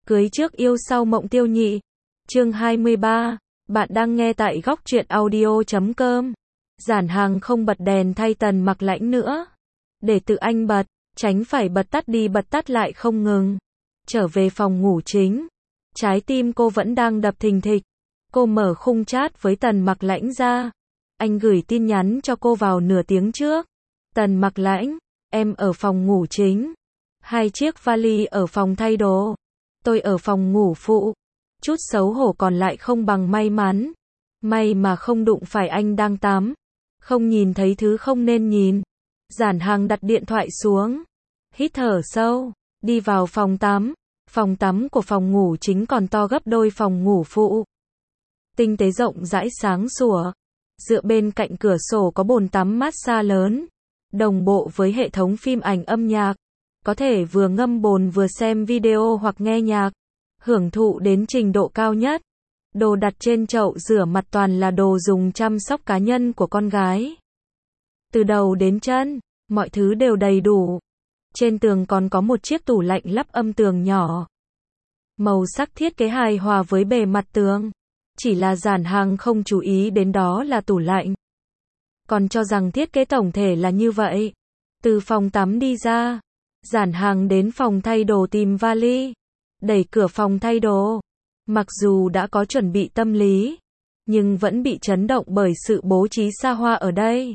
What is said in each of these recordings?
Cưới trước yêu sau mộng tiêu nhị. Chương 23. Bạn đang nghe tại góc truyện audio.com. Giản Hàng không bật đèn thay Tần Mặc Lãnh nữa. Để tự anh bật, tránh phải bật tắt đi bật tắt lại không ngừng. Trở về phòng ngủ chính. Trái tim cô vẫn đang đập thình thịch. Cô mở khung chat với Tần Mặc Lãnh ra. Anh gửi tin nhắn cho cô vào nửa tiếng trước. Tần Mặc Lãnh, em ở phòng ngủ chính. 2 chiếc vali ở phòng thay đồ. Tôi ở phòng ngủ phụ. Chút xấu hổ còn lại không bằng may mắn. May mà không đụng phải anh đang tắm. Không nhìn thấy thứ không nên nhìn. Giản Hàng đặt điện thoại xuống. Hít thở sâu. Đi vào phòng tắm. Phòng tắm của phòng ngủ chính còn to gấp đôi phòng ngủ phụ. Tinh tế rộng rãi sáng sủa. Dựa bên cạnh cửa sổ có bồn tắm massage lớn. Đồng bộ với hệ thống phim ảnh âm nhạc. Có thể vừa ngâm bồn vừa xem video hoặc nghe nhạc. Hưởng thụ đến trình độ cao nhất. Đồ đặt trên chậu rửa mặt toàn là đồ dùng chăm sóc cá nhân của con gái. Từ đầu đến chân, mọi thứ đều đầy đủ. Trên tường còn có một chiếc tủ lạnh lắp âm tường nhỏ. Màu sắc thiết kế hài hòa với bề mặt tường. Chỉ là Giản Hàng không chú ý đến đó là tủ lạnh. Còn cho rằng thiết kế tổng thể là như vậy. Từ phòng tắm đi ra. Giản Hàng đến phòng thay đồ tìm vali. Đẩy cửa phòng thay đồ. Mặc dù đã có chuẩn bị tâm lý. Nhưng vẫn bị chấn động bởi sự bố trí xa hoa ở đây.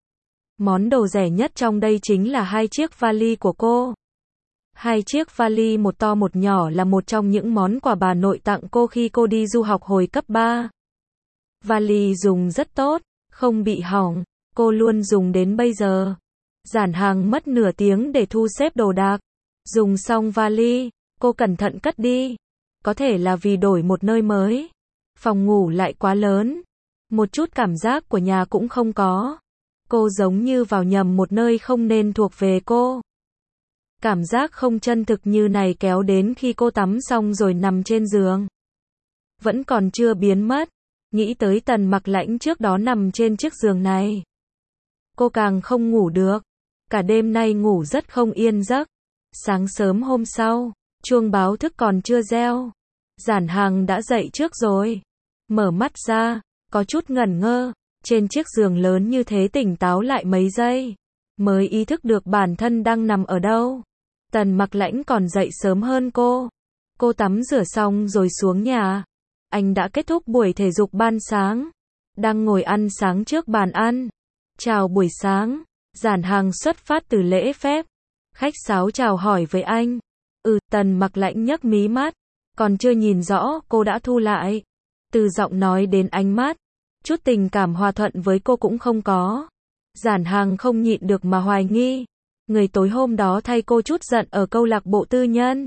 Món đồ rẻ nhất trong đây chính là 2 chiếc vali của cô. 2 chiếc vali một to một nhỏ là một trong những món quà bà nội tặng cô khi cô đi du học hồi cấp 3. Vali dùng rất tốt, không bị hỏng. Cô luôn dùng đến bây giờ. Giản Hàng mất nửa tiếng để thu xếp đồ đạc. Dùng xong vali, cô cẩn thận cất đi. Có thể là vì đổi một nơi mới. Phòng ngủ lại quá lớn. Một chút cảm giác của nhà cũng không có. Cô giống như vào nhầm một nơi không nên thuộc về cô. Cảm giác không chân thực như này kéo đến khi cô tắm xong rồi nằm trên giường. Vẫn còn chưa biến mất. Nghĩ tới Tần Mặc Lãnh trước đó nằm trên chiếc giường này. Cô càng không ngủ được. Cả đêm nay ngủ rất không yên giấc. Sáng sớm hôm sau, chuông báo thức còn chưa reo. Giản Hàng đã dậy trước rồi. Mở mắt ra, có chút ngẩn ngơ. Trên chiếc giường lớn như thế tỉnh táo lại mấy giây. Mới ý thức được bản thân đang nằm ở đâu. Tần Mặc Lãnh còn dậy sớm hơn cô. Cô tắm rửa xong rồi xuống nhà. Anh đã kết thúc buổi thể dục ban sáng. Đang ngồi ăn sáng trước bàn ăn. Chào buổi sáng. Giản Hàng xuất phát từ lễ phép. Khách sáo chào hỏi với anh. Tần Mặc Lãnh nhấc mí mắt. Còn chưa nhìn rõ, cô đã thu lại. Từ giọng nói đến ánh mắt. Chút tình cảm hòa thuận với cô cũng không có. Giản Hàng không nhịn được mà hoài nghi. Người tối hôm đó thay cô chút giận ở câu lạc bộ tư nhân.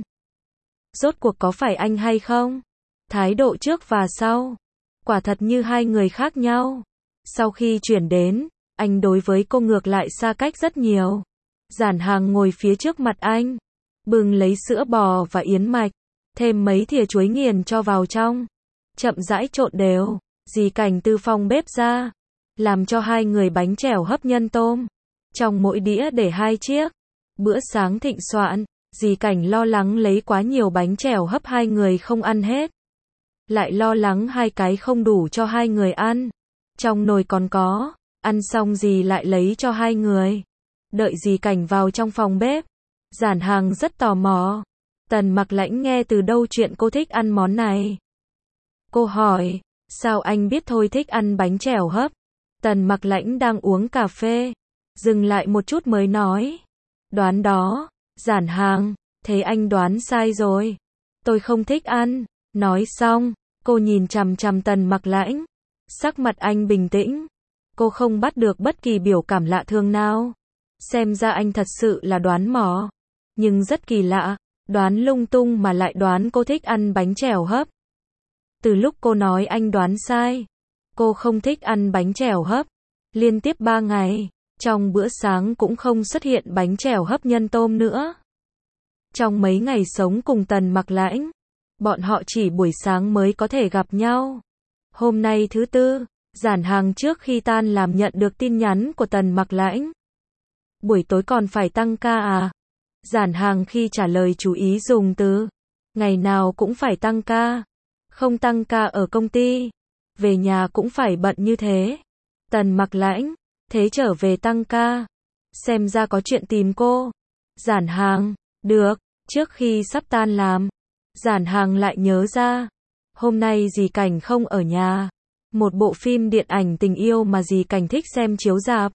Rốt cuộc có phải anh hay không? Thái độ trước và sau. Quả thật như hai người khác nhau. Sau khi chuyển đến, anh đối với cô ngược lại xa cách rất nhiều. Giản Hàng ngồi phía trước mặt anh. Bưng lấy sữa bò và yến mạch. Thêm mấy thìa chuối nghiền cho vào trong. Chậm rãi trộn đều. Dì Cảnh từ phòng bếp ra. Làm cho hai người bánh chèo hấp nhân tôm. Trong mỗi đĩa để 2 chiếc. Bữa sáng thịnh soạn. Dì Cảnh lo lắng lấy quá nhiều bánh chèo hấp hai người không ăn hết. Lại lo lắng 2 cái không đủ cho 2 người ăn. Trong nồi còn có. Ăn xong dì lại lấy cho 2 người. Đợi dì Cảnh vào trong phòng bếp. Giản Hàng rất tò mò. Tần Mặc Lãnh nghe từ đâu chuyện cô thích ăn món này. Cô hỏi. Sao anh biết thôi thích ăn bánh chèo hấp? Tần Mặc Lãnh đang uống cà phê. Dừng lại một chút mới nói. Đoán đó. Giản Hàng. Thế anh đoán sai rồi. Tôi không thích ăn. Nói xong, cô nhìn chằm chằm Tần Mặc Lãnh. Sắc mặt anh bình tĩnh. Cô không bắt được bất kỳ biểu cảm lạ thường nào. Xem ra anh thật sự là đoán mò. Nhưng rất kỳ lạ. Đoán lung tung mà lại đoán cô thích ăn bánh chèo hấp. Từ lúc cô nói anh đoán sai. Cô không thích ăn bánh chèo hấp. Liên tiếp 3 ngày. Trong bữa sáng cũng không xuất hiện bánh chèo hấp nhân tôm nữa. Trong mấy ngày sống cùng Tần Mặc Lãnh. Bọn họ chỉ buổi sáng mới có thể gặp nhau. Hôm nay thứ Tư. Giản Hàng trước khi tan làm nhận được tin nhắn của Tần Mặc Lãnh. Buổi tối còn phải tăng ca à? Giản Hàng khi trả lời chú ý dùng từ Ngày nào cũng phải tăng ca. Không tăng ca ở công ty. Về nhà cũng phải bận như thế. Tần Mặc Lãnh, thế trở về tăng ca. Xem ra có chuyện tìm cô. Giản Hàng, được, trước khi sắp tan làm. Giản Hàng lại nhớ ra. Hôm nay dì Cảnh không ở nhà. Một bộ phim điện ảnh tình yêu mà dì Cảnh thích xem chiếu rạp.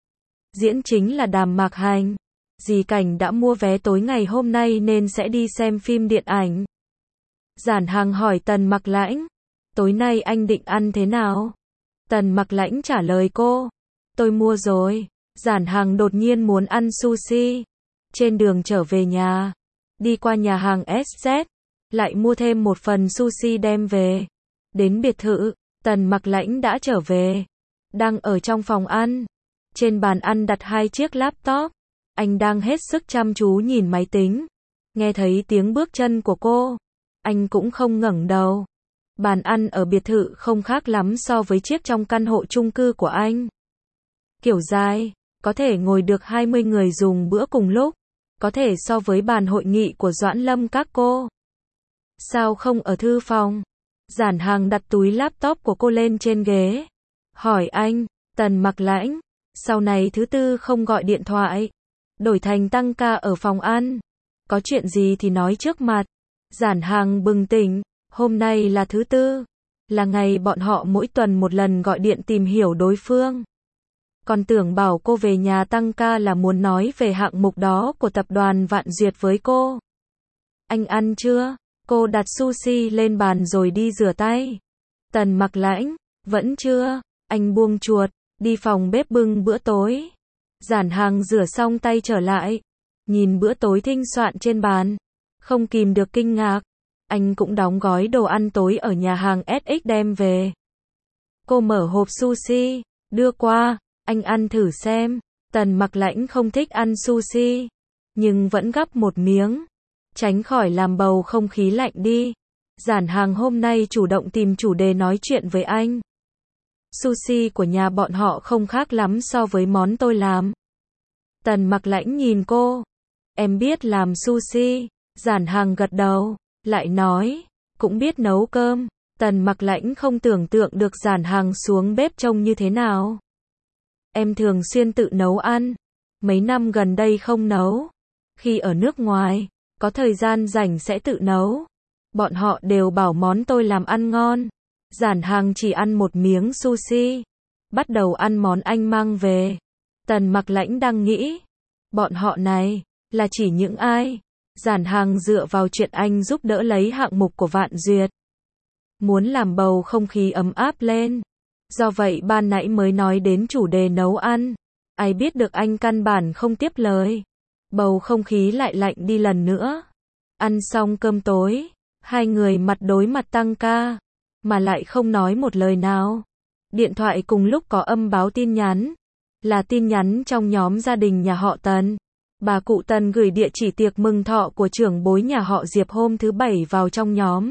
Diễn chính là Đàm Mạc Hành. Dì Cảnh đã mua vé tối ngày hôm nay nên sẽ đi xem phim điện ảnh. Giản Hàng hỏi Tần Mặc Lãnh, tối nay anh định ăn thế nào? Tần Mặc Lãnh trả lời cô, tôi mua rồi. Giản Hàng đột nhiên muốn ăn sushi. Trên đường trở về nhà, đi qua nhà hàng SZ, lại mua thêm một phần sushi đem về. Đến biệt thự, Tần Mặc Lãnh đã trở về. Đang ở trong phòng ăn. Trên bàn ăn đặt 2 chiếc laptop. Anh đang hết sức chăm chú nhìn máy tính. Nghe thấy tiếng bước chân của cô. Anh cũng không ngẩng đầu. Bàn ăn ở biệt thự không khác lắm so với chiếc trong căn hộ chung cư của anh. Kiểu dài, có thể ngồi được 20 người dùng bữa cùng lúc. Có thể so với bàn hội nghị của Doãn Lâm các cô. Sao không ở thư phòng? Giản Hàng đặt túi laptop của cô lên trên ghế. Hỏi anh, Tần Mặc Lãnh, sau này thứ tư không gọi điện thoại. Đổi thành tăng ca ở phòng ăn. Có chuyện gì thì nói trước mặt. Giản Hàng bừng tỉnh, hôm nay là thứ tư. Là ngày bọn họ mỗi tuần một lần gọi điện tìm hiểu đối phương. Còn tưởng bảo cô về nhà tăng ca là muốn nói về hạng mục đó của tập đoàn Vạn Duyệt với cô. Anh ăn chưa? Cô đặt sushi lên bàn rồi đi rửa tay. Tần Mặc Lãnh, vẫn chưa. Anh buông chuột, đi phòng bếp bưng bữa tối. Giản Hàng rửa xong tay trở lại. Nhìn bữa tối thinh soạn trên bàn. Không kìm được kinh ngạc. Anh cũng đóng gói đồ ăn tối ở nhà hàng SX đem về. Cô mở hộp sushi, đưa qua. Anh ăn thử xem. Tần Mặc Lãnh không thích ăn sushi. Nhưng vẫn gắp một miếng. Tránh khỏi làm bầu không khí lạnh đi. Giản Hàng hôm nay chủ động tìm chủ đề nói chuyện với anh. Sushi của nhà bọn họ không khác lắm so với món tôi làm. Tần Mặc Lãnh nhìn cô. Em biết làm sushi. Giản Hàng gật đầu. Lại nói. Cũng biết nấu cơm. Tần Mặc Lãnh không tưởng tượng được Giản Hàng xuống bếp trông như thế nào. Em thường xuyên tự nấu ăn. Mấy năm gần đây không nấu. Khi ở nước ngoài, có thời gian rảnh sẽ tự nấu. Bọn họ đều bảo món tôi làm ăn ngon. Giản Hàng chỉ ăn một miếng sushi. Bắt đầu ăn món anh mang về. Tần Mặc Lãnh đang nghĩ. Bọn họ này, là chỉ những ai? Giản Hàng dựa vào chuyện anh giúp đỡ lấy hạng mục của Vạn Duyệt. Muốn làm bầu không khí ấm áp lên. Do vậy ban nãy mới nói đến chủ đề nấu ăn. Ai biết được anh căn bản không tiếp lời. Bầu không khí lại lạnh đi lần nữa. Ăn xong cơm tối, hai người mặt đối mặt tăng ca, mà lại không nói một lời nào. Điện thoại cùng lúc có âm báo tin nhắn. Là tin nhắn trong nhóm gia đình nhà họ Tần. Bà cụ Tần gửi địa chỉ tiệc mừng thọ của trưởng bối nhà họ Diệp hôm thứ Bảy vào trong nhóm.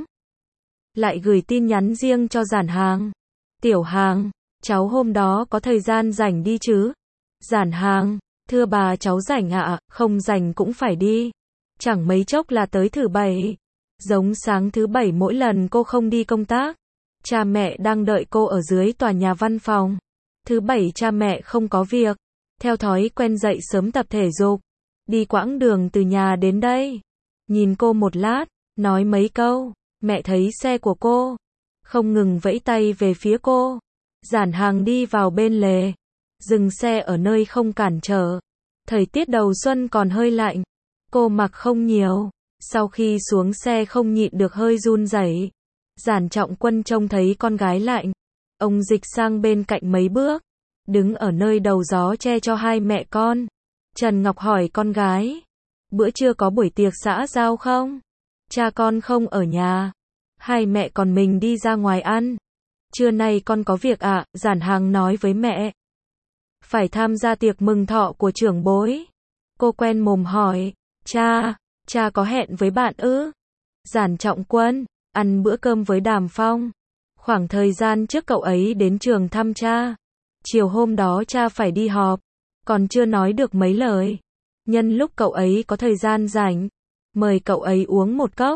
Lại gửi tin nhắn riêng cho Giản Hàng. Tiểu Hàng, cháu hôm đó có thời gian rảnh đi chứ? Giản Hàng, thưa bà cháu rảnh ạ, không rảnh cũng phải đi. Chẳng mấy chốc là tới thứ Bảy. Giống sáng thứ Bảy mỗi lần cô không đi công tác. Cha mẹ đang đợi cô ở dưới tòa nhà văn phòng. Thứ Bảy cha mẹ không có việc. Theo thói quen dậy sớm tập thể dục. Đi quãng đường từ nhà đến đây. Nhìn cô một lát, nói mấy câu. Mẹ thấy xe của cô. Không ngừng vẫy tay về phía cô. Giản Hàng đi vào bên lề. Dừng xe ở nơi không cản trở. Thời tiết đầu xuân còn hơi lạnh. Cô mặc không nhiều. Sau khi xuống xe không nhịn được hơi run rẩy. Giản Trọng Quân trông thấy con gái lạnh. Ông dịch sang bên cạnh mấy bước. Đứng ở nơi đầu gió che cho hai mẹ con. Trần Ngọc hỏi con gái. Bữa trưa có buổi tiệc xã giao không? Cha con không ở nhà. Hai mẹ con mình đi ra ngoài ăn. Trưa nay con có việc ạ, Giản Hàng nói với mẹ. Phải tham gia tiệc mừng thọ của trưởng bối. Cô quen mồm hỏi. Cha có hẹn với bạn ư? Giản Trọng Quân, ăn bữa cơm với Đàm Phong. Khoảng thời gian trước cậu ấy đến trường thăm cha. Chiều hôm đó cha phải đi họp. Còn chưa nói được mấy lời. Nhân lúc cậu ấy có thời gian rảnh. Mời cậu ấy uống một cốc.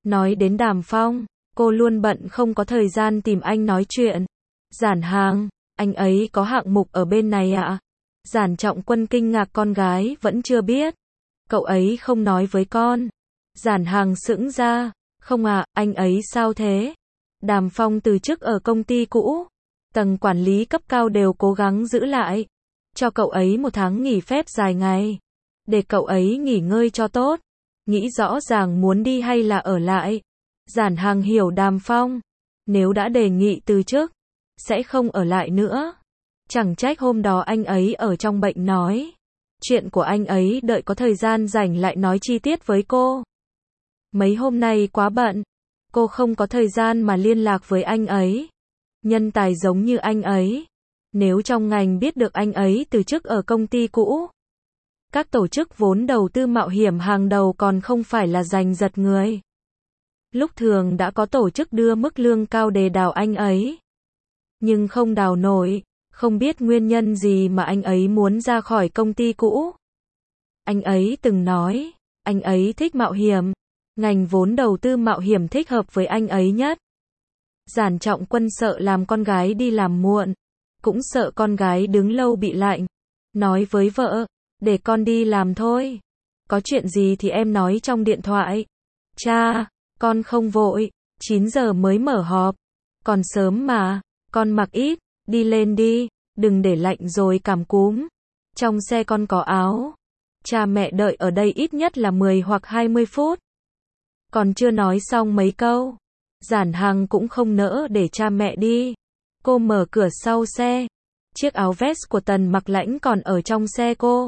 Nói đến Đàm Phong, cô luôn bận không có thời gian tìm anh nói chuyện. Giản Hàng, anh ấy có hạng mục ở bên này ạ? Giản Trọng Quân kinh ngạc con gái vẫn chưa biết. Cậu ấy không nói với con. Giản Hàng sững ra. Không ạ, anh ấy sao thế? Đàm Phong từ chức ở công ty cũ. Tầng quản lý cấp cao đều cố gắng giữ lại. Cho cậu ấy 1 tháng nghỉ phép dài ngày. Để cậu ấy nghỉ ngơi cho tốt. Nghĩ rõ ràng muốn đi hay là ở lại. Giản Hàng hiểu Đàm Phong. Nếu đã đề nghị từ chức, sẽ không ở lại nữa. Chẳng trách hôm đó anh ấy ở trong bệnh nói. Chuyện của anh ấy đợi có thời gian rảnh lại nói chi tiết với cô. Mấy hôm nay quá bận. Cô không có thời gian mà liên lạc với anh ấy. Nhân tài giống như anh ấy. Nếu trong ngành biết được anh ấy từ chức ở công ty cũ. Các tổ chức vốn đầu tư mạo hiểm hàng đầu còn không phải là giành giật người. Lúc thường đã có tổ chức đưa mức lương cao để đào anh ấy. Nhưng không đào nổi. Không biết nguyên nhân gì mà anh ấy muốn ra khỏi công ty cũ. Anh ấy từng nói, anh ấy thích mạo hiểm. Ngành vốn đầu tư mạo hiểm thích hợp với anh ấy nhất. Giản Trọng Quân sợ làm con gái đi làm muộn. Cũng sợ con gái đứng lâu bị lạnh. Nói với vợ, để con đi làm thôi. Có chuyện gì thì em nói trong điện thoại. Cha, con không vội, 9 giờ mới mở họp. Còn sớm mà, con mặc ít, đi lên đi, đừng để lạnh rồi cảm cúm. Trong xe con có áo. Cha mẹ đợi ở đây ít nhất là 10 hoặc 20 phút. Còn chưa nói xong mấy câu. Giản Hàng cũng không nỡ để cha mẹ đi. Cô mở cửa sau xe. Chiếc áo vest của Tần Mặc Lãnh còn ở trong xe cô.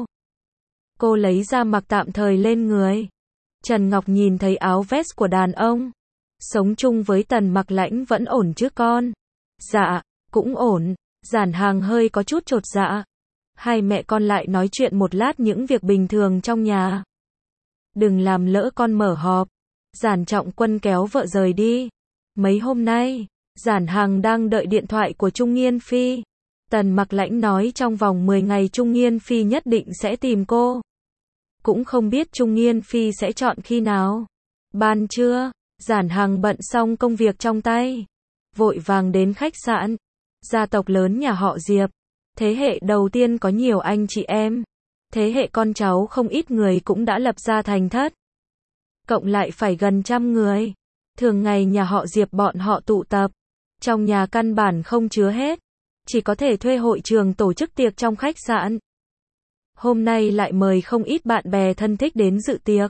Cô lấy ra mặc tạm thời lên người. Trần Ngọc nhìn thấy áo vest của đàn ông. Sống chung với Tần Mặc Lãnh vẫn ổn chứ con? Dạ, cũng ổn. Giản Hàng hơi có chút chột dạ. Hai mẹ con lại nói chuyện một lát những việc bình thường trong nhà. Đừng làm lỡ con mở họp. Giản Trọng Quân kéo vợ rời đi. Mấy hôm nay, Giản Hàng đang đợi điện thoại của Trung Nghiên Phi. Tần Mặc Lãnh nói trong vòng 10 ngày Trung Nghiên Phi nhất định sẽ tìm cô. Cũng không biết Trung Nghiên Phi sẽ chọn khi nào. Ban trưa, Giản Hàng bận xong công việc trong tay. Vội vàng đến khách sạn. Gia tộc lớn nhà họ Diệp. Thế hệ đầu tiên có nhiều anh chị em. Thế hệ con cháu không ít người cũng đã lập ra thành thất. Cộng lại phải gần 100 người. Thường ngày nhà họ Diệp bọn họ tụ tập. Trong nhà căn bản không chứa hết. Chỉ có thể thuê hội trường tổ chức tiệc trong khách sạn. Hôm nay lại mời không ít bạn bè thân thích đến dự tiệc.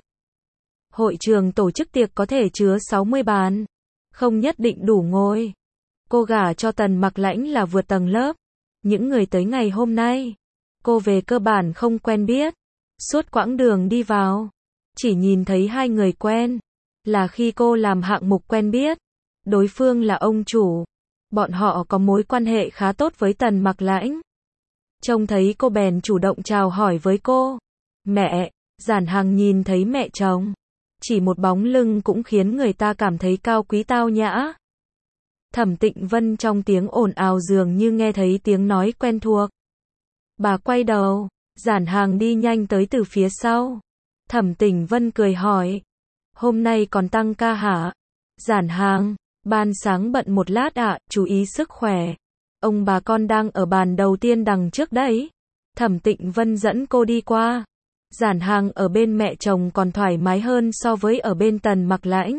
Hội trường tổ chức tiệc có thể chứa 60 bàn. Không nhất định đủ ngồi. Cô gả cho Tần Mặc Lãnh là vượt tầng lớp. Những người tới ngày hôm nay, cô về cơ bản không quen biết. Suốt quãng đường đi vào, chỉ nhìn thấy 2 người quen. Là khi cô làm hạng mục quen biết. Đối phương là ông chủ. Bọn họ có mối quan hệ khá tốt với Tần Mặc Lãnh. Trông thấy cô bèn chủ động chào hỏi với cô. Mẹ, Giản Hàng nhìn thấy mẹ chồng. Chỉ một bóng lưng cũng khiến người ta cảm thấy cao quý tao nhã. Thẩm Tịnh Vân trong tiếng ồn ào dường như nghe thấy tiếng nói quen thuộc. Bà quay đầu, Giản Hàng đi nhanh tới từ phía sau. Thẩm Tịnh Vân cười hỏi. Hôm nay còn tăng ca hả? Giản Hàng, ban sáng bận một lát ạ, chú ý sức khỏe. Ông bà con đang ở bàn đầu tiên đằng trước đấy. Thẩm Tịnh Vân dẫn cô đi qua. Giản Hàng ở bên mẹ chồng còn thoải mái hơn so với ở bên Tần Mặc Lãnh.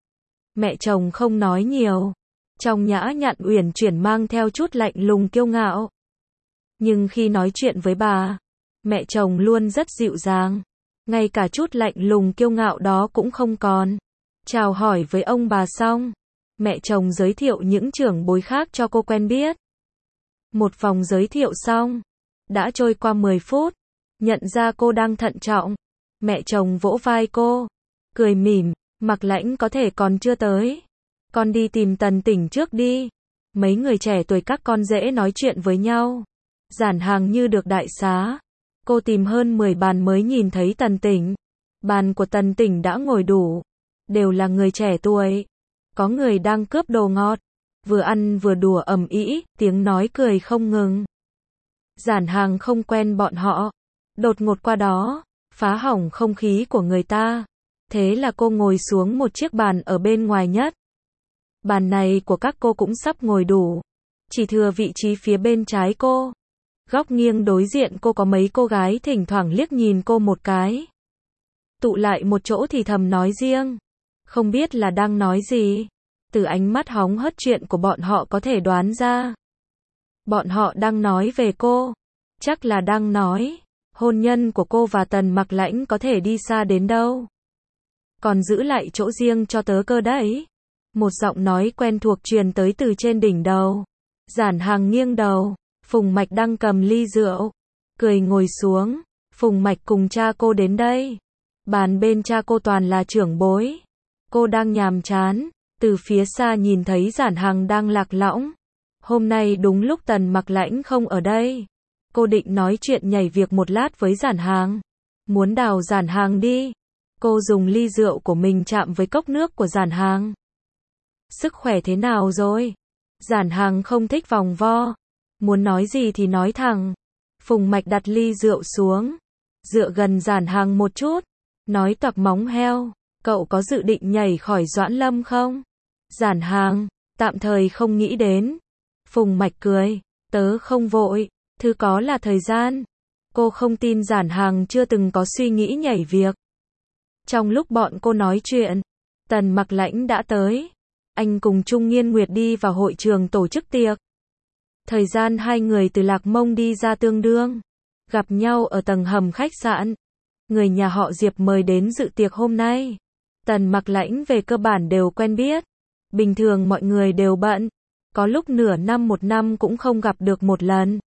Mẹ chồng không nói nhiều. Trong nhã nhặn uyển chuyển mang theo chút lạnh lùng kiêu ngạo. Nhưng khi nói chuyện với bà, mẹ chồng luôn rất dịu dàng. Ngay cả chút lạnh lùng kiêu ngạo đó cũng không còn. Chào hỏi với ông bà xong, mẹ chồng giới thiệu những trưởng bối khác cho cô quen biết. Một vòng giới thiệu xong, đã trôi qua 10 phút, nhận ra cô đang thận trọng. Mẹ chồng vỗ vai cô, cười mỉm, Mặc Lãnh có thể còn chưa tới. Con đi tìm Tần Tỉnh trước đi. Mấy người trẻ tuổi các con dễ nói chuyện với nhau. Giản Hàng như được đại xá. Cô tìm hơn 10 bàn mới nhìn thấy Tần Tỉnh. Bàn của Tần Tỉnh đã ngồi đủ. Đều là người trẻ tuổi. Có người đang cướp đồ ngọt. Vừa ăn vừa đùa ầm ĩ, tiếng nói cười không ngừng. Giản Hàng không quen bọn họ. Đột ngột qua đó, phá hỏng không khí của người ta. Thế là cô ngồi xuống một chiếc bàn ở bên ngoài nhất. Bàn này của các cô cũng sắp ngồi đủ. Chỉ thừa vị trí phía bên trái cô. Góc nghiêng đối diện cô có mấy cô gái thỉnh thoảng liếc nhìn cô một cái. Tụ lại một chỗ thì thầm nói riêng. Không biết là đang nói gì. Từ ánh mắt hóng hớt chuyện của bọn họ có thể đoán ra. Bọn họ đang nói về cô. Chắc là đang nói hôn nhân của cô và Tần Mặc Lãnh có thể đi xa đến đâu. Còn giữ lại chỗ riêng cho tớ cơ đấy. Một giọng nói quen thuộc truyền tới từ trên đỉnh đầu. Giản Hàng nghiêng đầu. Phùng Mạch đang cầm ly rượu. Cười ngồi xuống. Phùng Mạch cùng cha cô đến đây. Bàn bên cha cô toàn là trưởng bối. Cô đang nhàm chán. Từ phía xa nhìn thấy Giản Hàng đang lạc lõng. Hôm nay đúng lúc Tần Mặc Lãnh không ở đây. Cô định nói chuyện nhảy việc một lát với Giản Hàng. Muốn đào Giản Hàng đi. Cô dùng ly rượu của mình chạm với cốc nước của Giản Hàng. Sức khỏe thế nào rồi? Giản Hàng không thích vòng vo. Muốn nói gì thì nói thẳng. Phùng Mạch đặt ly rượu xuống. Dựa gần Giản Hàng một chút. Nói toạc móng heo. Cậu có dự định nhảy khỏi Doãn Lâm không? Giản Hàng, tạm thời không nghĩ đến. Phùng Mạch cười. Tớ không vội. Thứ có là thời gian. Cô không tin Giản Hàng chưa từng có suy nghĩ nhảy việc. Trong lúc bọn cô nói chuyện, Tần Mặc Lãnh đã tới. Anh cùng Trung Nghiên Nguyệt đi vào hội trường tổ chức tiệc. Thời gian hai người từ Lạc Mông đi ra tương đương. Gặp nhau ở tầng hầm khách sạn. Người nhà họ Diệp mời đến dự tiệc hôm nay. Tần Mặc Lãnh về cơ bản đều quen biết. Bình thường mọi người đều bận. Có lúc nửa năm một năm cũng không gặp được một lần.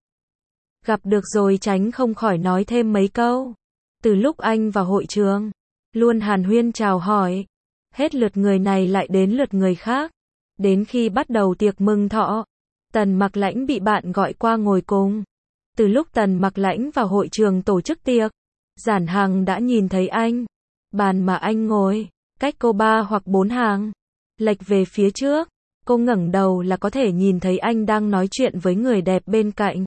Gặp được rồi tránh không khỏi nói thêm mấy câu. Từ lúc anh vào hội trường, luôn hàn huyên chào hỏi. Hết lượt người này lại đến lượt người khác. Đến khi bắt đầu tiệc mừng thọ, Tần Mặc Lãnh bị bạn gọi qua ngồi cùng. Từ lúc Tần Mặc Lãnh vào hội trường tổ chức tiệc, Giản Hàng đã nhìn thấy anh. Bàn mà anh ngồi, cách cô 3 hoặc 4 hàng. Lệch về phía trước, cô ngẩng đầu là có thể nhìn thấy anh đang nói chuyện với người đẹp bên cạnh.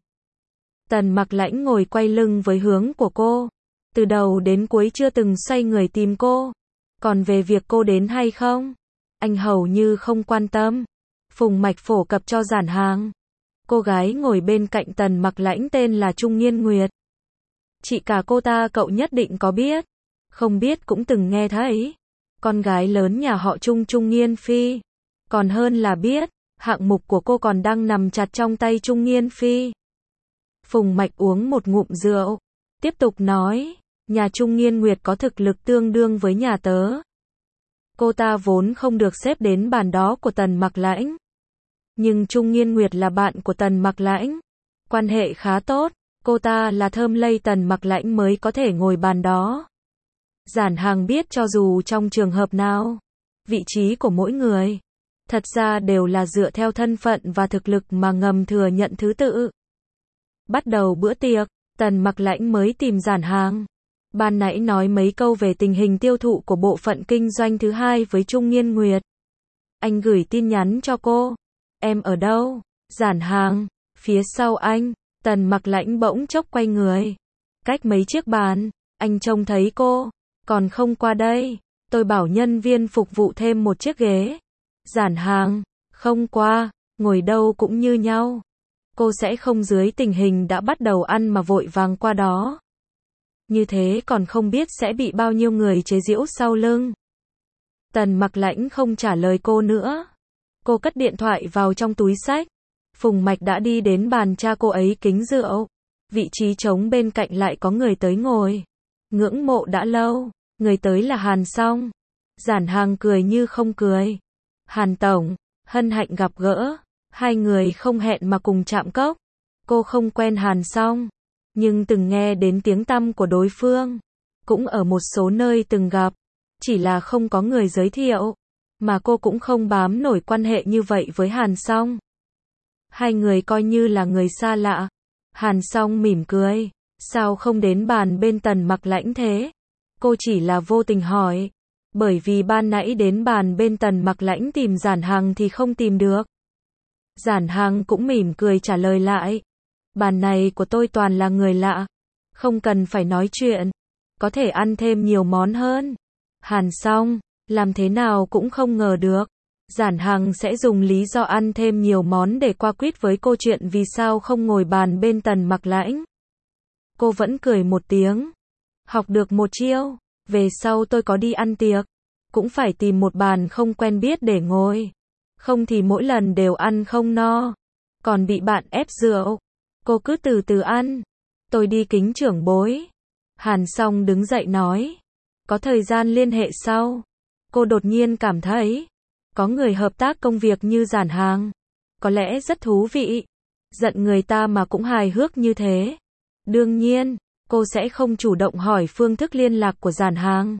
Tần Mặc Lãnh ngồi quay lưng với hướng của cô. Từ đầu đến cuối chưa từng xoay người tìm cô. Còn về việc cô đến hay không, anh hầu như không quan tâm. Phùng Mạch phổ cập cho Giản Hàng. Cô gái ngồi bên cạnh Tần Mặc Lãnh tên là Trung Nghiên Nguyệt. Chị cả cô ta cậu nhất định có biết. Không biết cũng từng nghe thấy. Con gái lớn nhà họ Trung, Trung Nghiên Phi. Còn hơn là biết, hạng mục của cô còn đang nằm chặt trong tay Trung Nghiên Phi. Phùng Mạch uống một ngụm rượu. Tiếp tục nói, nhà Trung Nghiên Nguyệt có thực lực tương đương với nhà tớ. Cô ta vốn không được xếp đến bàn đó của Tần Mặc Lãnh. Nhưng Trung Nghiên Nguyệt là bạn của Tần Mặc Lãnh. Quan hệ khá tốt. Cô ta là thơm lây Tần Mặc Lãnh mới có thể ngồi bàn đó. Giản Hàng biết cho dù trong trường hợp nào, vị trí của mỗi người, thật ra đều là dựa theo thân phận và thực lực mà ngầm thừa nhận thứ tự. Bắt đầu bữa tiệc, Tần Mặc Lãnh mới tìm Giản Hàng. Ban nãy nói mấy câu về tình hình tiêu thụ của bộ phận kinh doanh thứ hai với Trung Nghiên Nguyệt. Anh gửi tin nhắn cho cô. Em ở đâu? Giản Hàng, phía sau anh. Tần Mặc Lãnh bỗng chốc quay người. Cách mấy chiếc bàn, anh trông thấy cô. Còn không qua đây, tôi bảo nhân viên phục vụ thêm một chiếc ghế. Giản Hàng, không qua, ngồi đâu cũng như nhau. Cô sẽ không dưới tình hình đã bắt đầu ăn mà vội vàng qua đó. Như thế còn không biết sẽ bị bao nhiêu người chế giễu sau lưng. Tần Mặc Lãnh không trả lời cô nữa. Cô cất điện thoại vào trong túi xách. Phùng Mạch đã đi đến bàn cha cô ấy kính rượu. Vị trí trống bên cạnh lại có người tới ngồi. Ngưỡng mộ đã lâu, người tới là Hàn Song. Giản Hàng cười như không cười. Hàn Tổng, hân hạnh gặp gỡ. Hai người không hẹn mà cùng chạm cốc. Cô không quen Hàn Song, nhưng từng nghe đến tiếng tăm của đối phương. Cũng ở một số nơi từng gặp. Chỉ là không có người giới thiệu. Mà cô cũng không bám nổi quan hệ như vậy với Hàn Song. Hai người coi như là người xa lạ. Hàn Song mỉm cười. Sao không đến bàn bên Tần Mặc Lãnh thế? Cô chỉ là vô tình hỏi. Bởi vì ban nãy đến bàn bên Tần Mặc Lãnh tìm Giản Hàng thì không tìm được. Giản Hàng cũng mỉm cười trả lời lại. Bàn này của tôi toàn là người lạ. Không cần phải nói chuyện. Có thể ăn thêm nhiều món hơn. Hàn Song, làm thế nào cũng không ngờ được. Giản Hằng sẽ dùng lý do ăn thêm nhiều món để qua quýt với cô chuyện vì sao không ngồi bàn bên Tần Mặc Lãnh. Cô vẫn cười một tiếng. Học được một chiêu, về sau tôi có đi ăn tiệc, cũng phải tìm một bàn không quen biết để ngồi. Không thì mỗi lần đều ăn không no, còn bị bạn ép rượu. Cô cứ từ từ ăn, tôi đi kính trưởng bối. Hàn Song đứng dậy nói, có thời gian liên hệ sau. Cô đột nhiên cảm thấy, có người hợp tác công việc như Giản Hằng, có lẽ rất thú vị. Giận người ta mà cũng hài hước như thế. Đương nhiên, cô sẽ không chủ động hỏi phương thức liên lạc của Giản Hằng.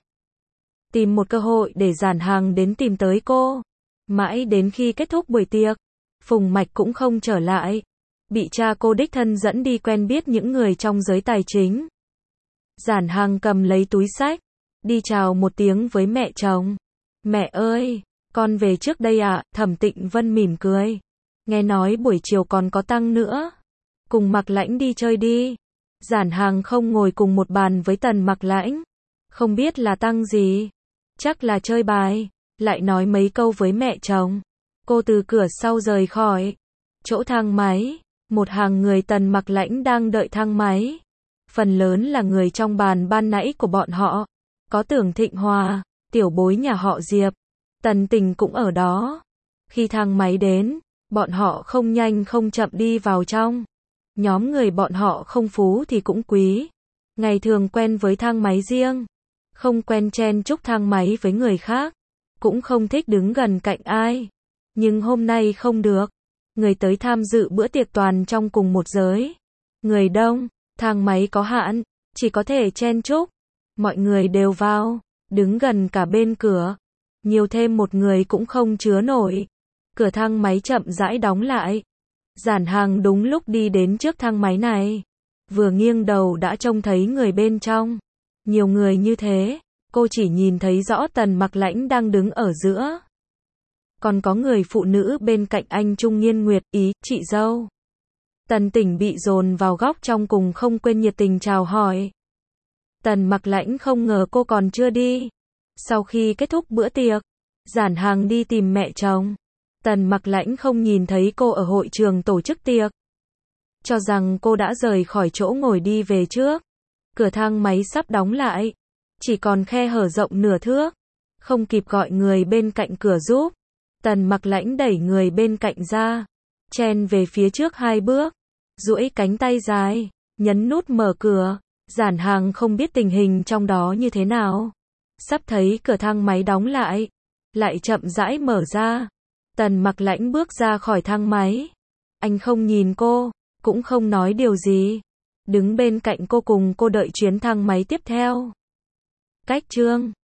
Tìm một cơ hội để Giản Hằng đến tìm tới cô. Mãi đến khi kết thúc buổi tiệc, Phùng Mạch cũng không trở lại. Bị cha cô đích thân dẫn đi quen biết những người trong giới tài chính. Giản Hằng cầm lấy túi xách, đi chào một tiếng với mẹ chồng. Mẹ ơi, con về trước đây ạ. Thẩm Tịnh Vân mỉm cười. Nghe nói buổi chiều còn có tăng nữa. Cùng Mặc Lãnh đi chơi đi. Giản Hằng không ngồi cùng một bàn với Tần Mặc Lãnh. Không biết là tăng gì. Chắc là chơi bài. Lại nói mấy câu với mẹ chồng. Cô từ cửa sau rời khỏi chỗ thang máy. Một hàng người Tần Mặc Lãnh đang đợi thang máy. Phần lớn là người trong bàn ban nãy của bọn họ. Có Tưởng Thịnh Hòa, tiểu bối nhà họ Diệp. Tần Tình cũng ở đó. Khi thang máy đến, bọn họ không nhanh không chậm đi vào trong. Nhóm người bọn họ không phú thì cũng quý. Ngày thường quen với thang máy riêng. Không quen chen chúc thang máy với người khác. Cũng không thích đứng gần cạnh ai. Nhưng hôm nay không được. Người tới tham dự bữa tiệc toàn trong cùng một giới. Người đông, thang máy có hạn, chỉ có thể chen chúc. Mọi người đều vào, đứng gần cả bên cửa. Nhiều thêm một người cũng không chứa nổi. Cửa thang máy chậm rãi đóng lại. Giản Hằng đúng lúc đi đến trước thang máy này. Vừa nghiêng đầu đã trông thấy người bên trong. Nhiều người như thế, cô chỉ nhìn thấy rõ Tần Mặc Lãnh đang đứng ở giữa. Còn có người phụ nữ bên cạnh anh trung niên Nguyệt, ý, chị dâu. Tần Tỉnh bị dồn vào góc trong cùng không quên nhiệt tình chào hỏi. Tần Mặc Lãnh không ngờ cô còn chưa đi. Sau khi kết thúc bữa tiệc, Giản Hằng đi tìm mẹ chồng. Tần Mặc Lãnh không nhìn thấy cô ở hội trường tổ chức tiệc. Cho rằng cô đã rời khỏi chỗ ngồi đi về trước. Cửa thang máy sắp đóng lại. Chỉ còn khe hở rộng nửa thước. Không kịp gọi người bên cạnh cửa giúp. Tần Mặc Lãnh đẩy người bên cạnh ra. Chen về phía trước 2 bước. Duỗi cánh tay dài. Nhấn nút mở cửa. Giản Hằng không biết tình hình trong đó như thế nào. Sắp thấy cửa thang máy đóng lại. Lại chậm rãi mở ra. Tần Mặc Lãnh bước ra khỏi thang máy. Anh không nhìn cô, cũng không nói điều gì. Đứng bên cạnh cô cùng cô đợi chuyến thang máy tiếp theo. Cách chương